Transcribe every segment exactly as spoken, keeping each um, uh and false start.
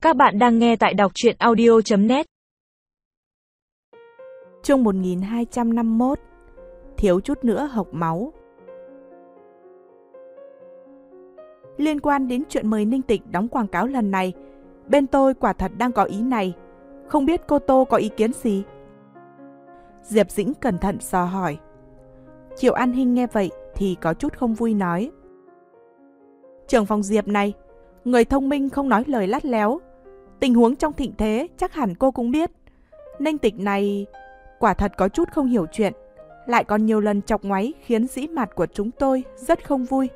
Các bạn đang nghe tại đọc truyện audio chấm net. Chương một nghìn hai trăm năm mươi mốt. Thiếu chút nữa hộc máu. Liên quan đến chuyện mời Ninh Tịch đóng quảng cáo lần này, bên tôi quả thật đang có ý này. Không biết cô Tô có ý kiến gì? Diệp Dĩnh cẩn thận dò hỏi. Triệu An Hinh nghe vậy thì có chút không vui nói. Trưởng phòng Diệp này, người thông minh không nói lời lắt léo. Tình huống trong thịnh thế chắc hẳn cô cũng biết. Ninh Tịch này quả thật có chút không hiểu chuyện, lại còn nhiều lần chọc ngoáy khiến Dĩ Mạt của chúng tôi rất không vui.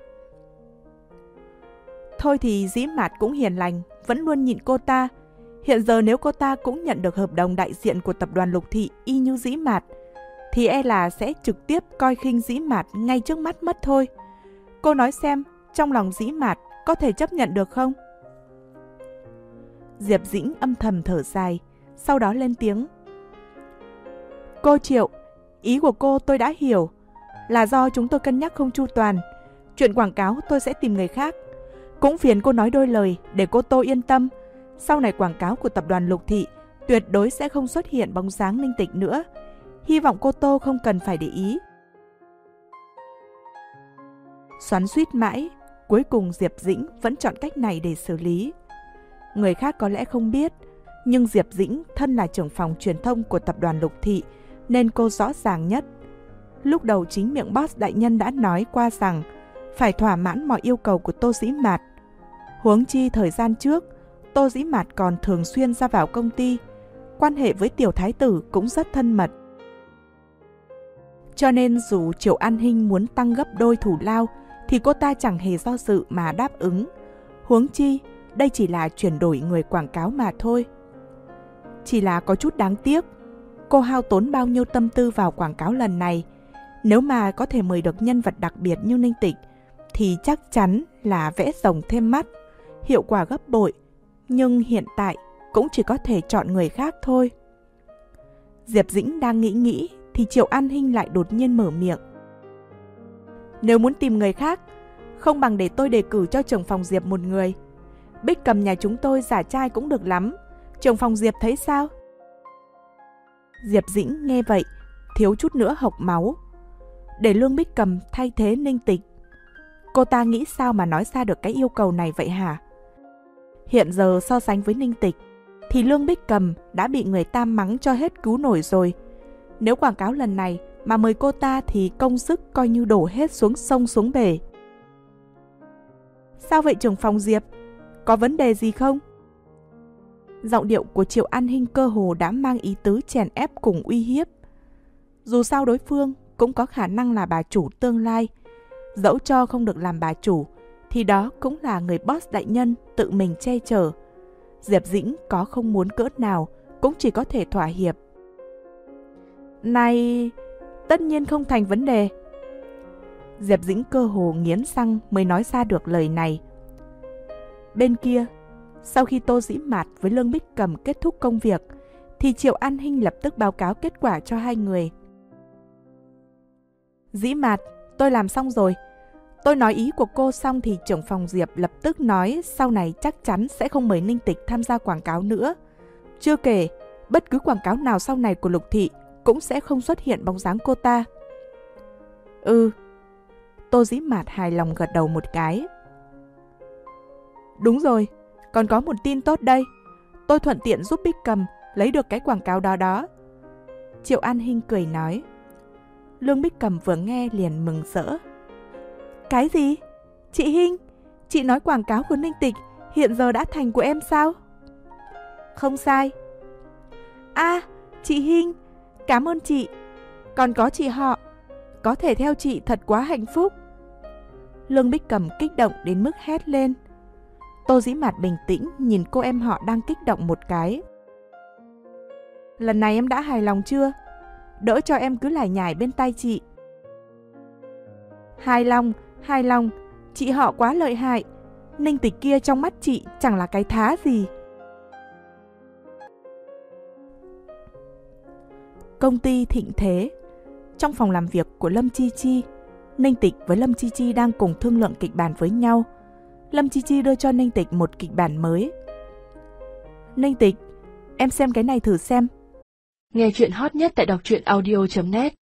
Thôi thì Dĩ Mạt cũng hiền lành, vẫn luôn nhịn cô ta. Hiện giờ nếu cô ta cũng nhận được hợp đồng đại diện của tập đoàn Lục Thị y như Dĩ Mạt, thì e là sẽ trực tiếp coi khinh Dĩ Mạt ngay trước mắt mất thôi. Cô nói xem, trong lòng Dĩ Mạt có thể chấp nhận được không? Diệp Dĩnh âm thầm thở dài, sau đó lên tiếng. Cô Triệu, ý của cô tôi đã hiểu, là do chúng tôi cân nhắc không chu toàn. Chuyện quảng cáo tôi sẽ tìm người khác. Cũng phiền cô nói đôi lời để cô Tô yên tâm. Sau này quảng cáo của tập đoàn Lục Thị tuyệt đối sẽ không xuất hiện bóng dáng Ninh Tịch nữa. Hy vọng cô Tô không cần phải để ý. Xoắn xuýt mãi, cuối cùng Diệp Dĩnh vẫn chọn cách này để xử lý. Người khác có lẽ không biết, nhưng Diệp Dĩnh thân là trưởng phòng truyền thông của tập đoàn Lục Thị nên cô rõ ràng nhất. Lúc đầu chính miệng boss đại nhân đã nói qua rằng phải thỏa mãn mọi yêu cầu của Tô Dĩ Mạt. Huống chi thời gian trước, Tô Dĩ Mạt còn thường xuyên ra vào công ty, quan hệ với tiểu thái tử cũng rất thân mật. Cho nên dù Triệu An Hinh muốn tăng gấp đôi thù lao thì cô ta chẳng hề do dự mà đáp ứng. Huống chi, đây chỉ là chuyển đổi người quảng cáo mà thôi. Chỉ là có chút đáng tiếc, cô hao tốn bao nhiêu tâm tư vào quảng cáo lần này. Nếu mà có thể mời được nhân vật đặc biệt như Ninh Tịch, thì chắc chắn là vẽ rồng thêm mắt, hiệu quả gấp bội. Nhưng hiện tại cũng chỉ có thể chọn người khác thôi. Diệp Dĩnh đang nghĩ nghĩ, thì Triệu An Hinh lại đột nhiên mở miệng. Nếu muốn tìm người khác, không bằng để tôi đề cử cho trưởng phòng Diệp một người. Bích Cầm nhà chúng tôi giả trai cũng được lắm. Trưởng phòng Diệp thấy sao? Diệp Dĩnh nghe vậy, thiếu chút nữa hộc máu. Để Lương Bích Cầm thay thế Ninh Tịch. Cô ta nghĩ sao mà nói ra được cái yêu cầu này vậy hả? Hiện giờ so sánh với Ninh Tịch, thì Lương Bích Cầm đã bị người ta mắng cho hết cứu nổi rồi. Nếu quảng cáo lần này mà mời cô ta thì công sức coi như đổ hết xuống sông xuống bể. Sao vậy trưởng phòng Diệp? Có vấn đề gì không? Giọng điệu của Triệu An Hinh cơ hồ đã mang ý tứ chèn ép cùng uy hiếp. Dù sao đối phương cũng có khả năng là bà chủ tương lai. Dẫu cho không được làm bà chủ, thì đó cũng là người boss đại nhân tự mình che chở. Diệp Dĩnh có không muốn cỡ nào cũng chỉ có thể thỏa hiệp. Này, tất nhiên không thành vấn đề. Diệp Dĩnh cơ hồ nghiến răng mới nói ra được lời này. Bên kia, sau khi Tô Dĩ Mạt với Lương Bích Cầm kết thúc công việc, thì Triệu An Hinh lập tức báo cáo kết quả cho hai người. Dĩ Mạt, tôi làm xong rồi. Tôi nói ý của cô xong thì trưởng phòng Diệp lập tức nói sau này chắc chắn sẽ không mời Ninh Tịch tham gia quảng cáo nữa. Chưa kể, bất cứ quảng cáo nào sau này của Lục Thị cũng sẽ không xuất hiện bóng dáng cô ta. Ừ. Tô Dĩ Mạt hài lòng gật đầu một cái. Đúng rồi, còn có một tin tốt đây. Tôi thuận tiện giúp Bích Cầm lấy được cái quảng cáo đó đó. Triệu An Hinh cười nói. Lương Bích Cầm vừa nghe liền mừng rỡ. Cái gì? Chị Hinh, chị nói quảng cáo của Ninh Tịch hiện giờ đã thành của em sao? Không sai. À, chị Hinh, cảm ơn chị. Còn có chị họ, có thể theo chị thật quá hạnh phúc. Lương Bích Cầm kích động đến mức hét lên. Tô Dĩ Mạt bình tĩnh nhìn cô em họ đang kích động một cái. Lần này em đã hài lòng chưa? Đỡ cho em cứ lải nhải bên tai chị. Hài lòng, hài lòng, chị họ quá lợi hại. Ninh Tịch kia trong mắt chị chẳng là cái thá gì. Công ty Thịnh Thế. Trong phòng làm việc của Lâm Chi Chi, Ninh Tịch với Lâm Chi Chi đang cùng thương lượng kịch bản với nhau. Lâm Chi Chi đưa cho Ninh Tịch một kịch bản mới. Ninh Tịch, em xem cái này thử xem. Nghe chuyện hot nhất tại đọc truyện audio chấm net.